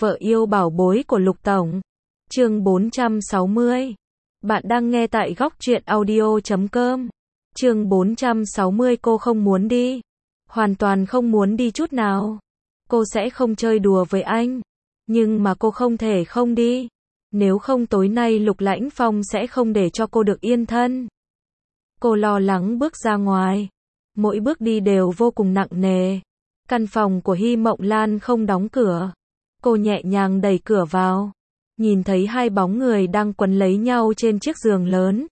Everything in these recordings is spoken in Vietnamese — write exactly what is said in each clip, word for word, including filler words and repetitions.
Vợ yêu bảo bối của Lục Tổng. Chương bốn trăm sáu mươi. Bạn đang nghe tại góc truyện audio chấm com. Chương bốn trăm sáu mươi. Cô không muốn đi. Hoàn toàn không muốn đi chút nào. Cô sẽ không chơi đùa với anh. Nhưng mà cô không thể không đi. Nếu không tối nay Lục Lãnh Phong sẽ không để cho cô được yên thân. Cô lo lắng bước ra ngoài. Mỗi bước đi đều vô cùng nặng nề. Căn phòng của Hy Mộng Lan không đóng cửa. Cô nhẹ nhàng đẩy cửa vào. Nhìn thấy hai bóng người đang quấn lấy nhau trên chiếc giường lớn.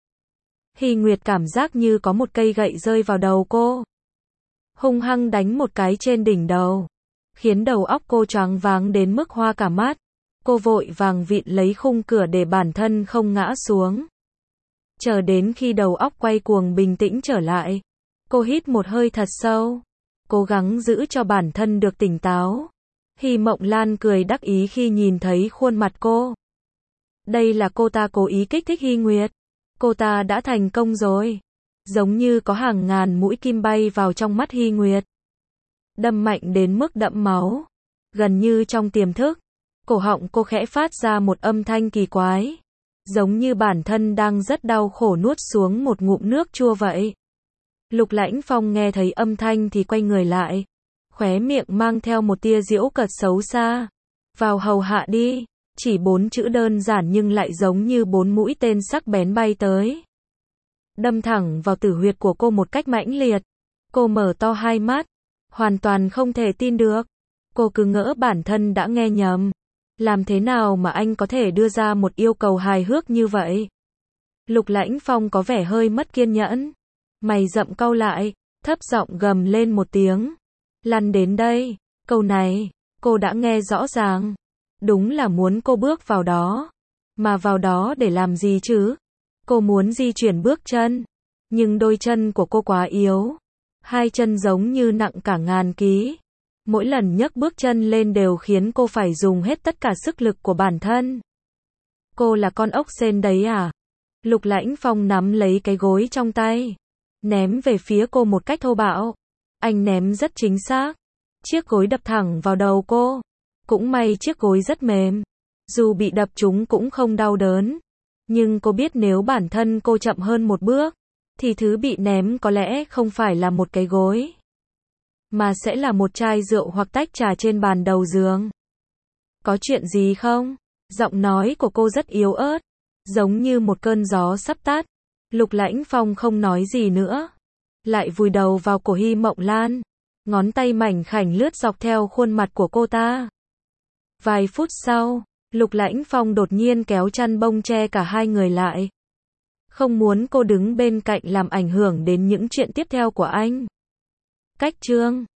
Hy Nguyệt cảm giác như có một cây gậy rơi vào đầu cô. Hung hăng đánh một cái trên đỉnh đầu. Khiến đầu óc cô choáng váng đến mức hoa cả mắt. Cô vội vàng vịn lấy khung cửa để bản thân không ngã xuống. Chờ đến khi đầu óc quay cuồng bình tĩnh trở lại. Cô hít một hơi thật sâu. Cố gắng giữ cho bản thân được tỉnh táo. Hy Mộng Lan cười đắc ý khi nhìn thấy khuôn mặt cô. Đây là cô ta cố ý kích thích Hy Nguyệt. Cô ta đã thành công rồi. Giống như có hàng ngàn mũi kim bay vào trong mắt Hy Nguyệt. Đâm mạnh đến mức đẫm máu. Gần như trong tiềm thức. Cổ họng cô khẽ phát ra một âm thanh kỳ quái. Giống như bản thân đang rất đau khổ nuốt xuống một ngụm nước chua vậy. Lục Lãnh Phong nghe thấy âm thanh thì quay người lại. Khóe miệng mang theo một tia giễu cợt xấu xa. Vào hầu hạ đi. Chỉ bốn chữ đơn giản nhưng lại giống như bốn mũi tên sắc bén bay tới. Đâm thẳng vào tử huyệt của cô một cách mãnh liệt. Cô mở to hai mắt. Hoàn toàn không thể tin được. Cô cứ ngỡ bản thân đã nghe nhầm. Làm thế nào mà anh có thể đưa ra một yêu cầu hài hước như vậy? Lục Lãnh Phong có vẻ hơi mất kiên nhẫn. Mày rậm cau lại, thấp giọng gầm lên một tiếng. Lăn đến đây. Câu này, cô đã nghe rõ ràng. Đúng là muốn cô bước vào đó. Mà vào đó để làm gì chứ? Cô muốn di chuyển bước chân. Nhưng đôi chân của cô quá yếu. Hai chân giống như nặng cả ngàn ký. Mỗi lần nhấc bước chân lên đều khiến cô phải dùng hết tất cả sức lực của bản thân. Cô là con ốc sên đấy à? Lục Lãnh Phong nắm lấy cái gối trong tay. Ném về phía cô một cách thô bạo. Anh ném rất chính xác. Chiếc gối đập thẳng vào đầu cô. Cũng may chiếc gối rất mềm. Dù bị đập trúng cũng không đau đớn. Nhưng cô biết nếu bản thân cô chậm hơn một bước, thì thứ bị ném có lẽ không phải là một cái gối, mà sẽ là một chai rượu hoặc tách trà trên bàn đầu giường. Có chuyện gì không? Giọng nói của cô rất yếu ớt. Giống như một cơn gió sắp tắt. Lục Lãnh Phong không nói gì nữa. Lại vùi đầu vào cổ Hy Mộng Lan. Ngón tay mảnh khảnh lướt dọc theo khuôn mặt của cô ta. Vài phút sau, Lục Lãnh Phong đột nhiên kéo chăn bông che cả hai người lại. Không muốn cô đứng bên cạnh làm ảnh hưởng đến những chuyện tiếp theo của anh. Cách chương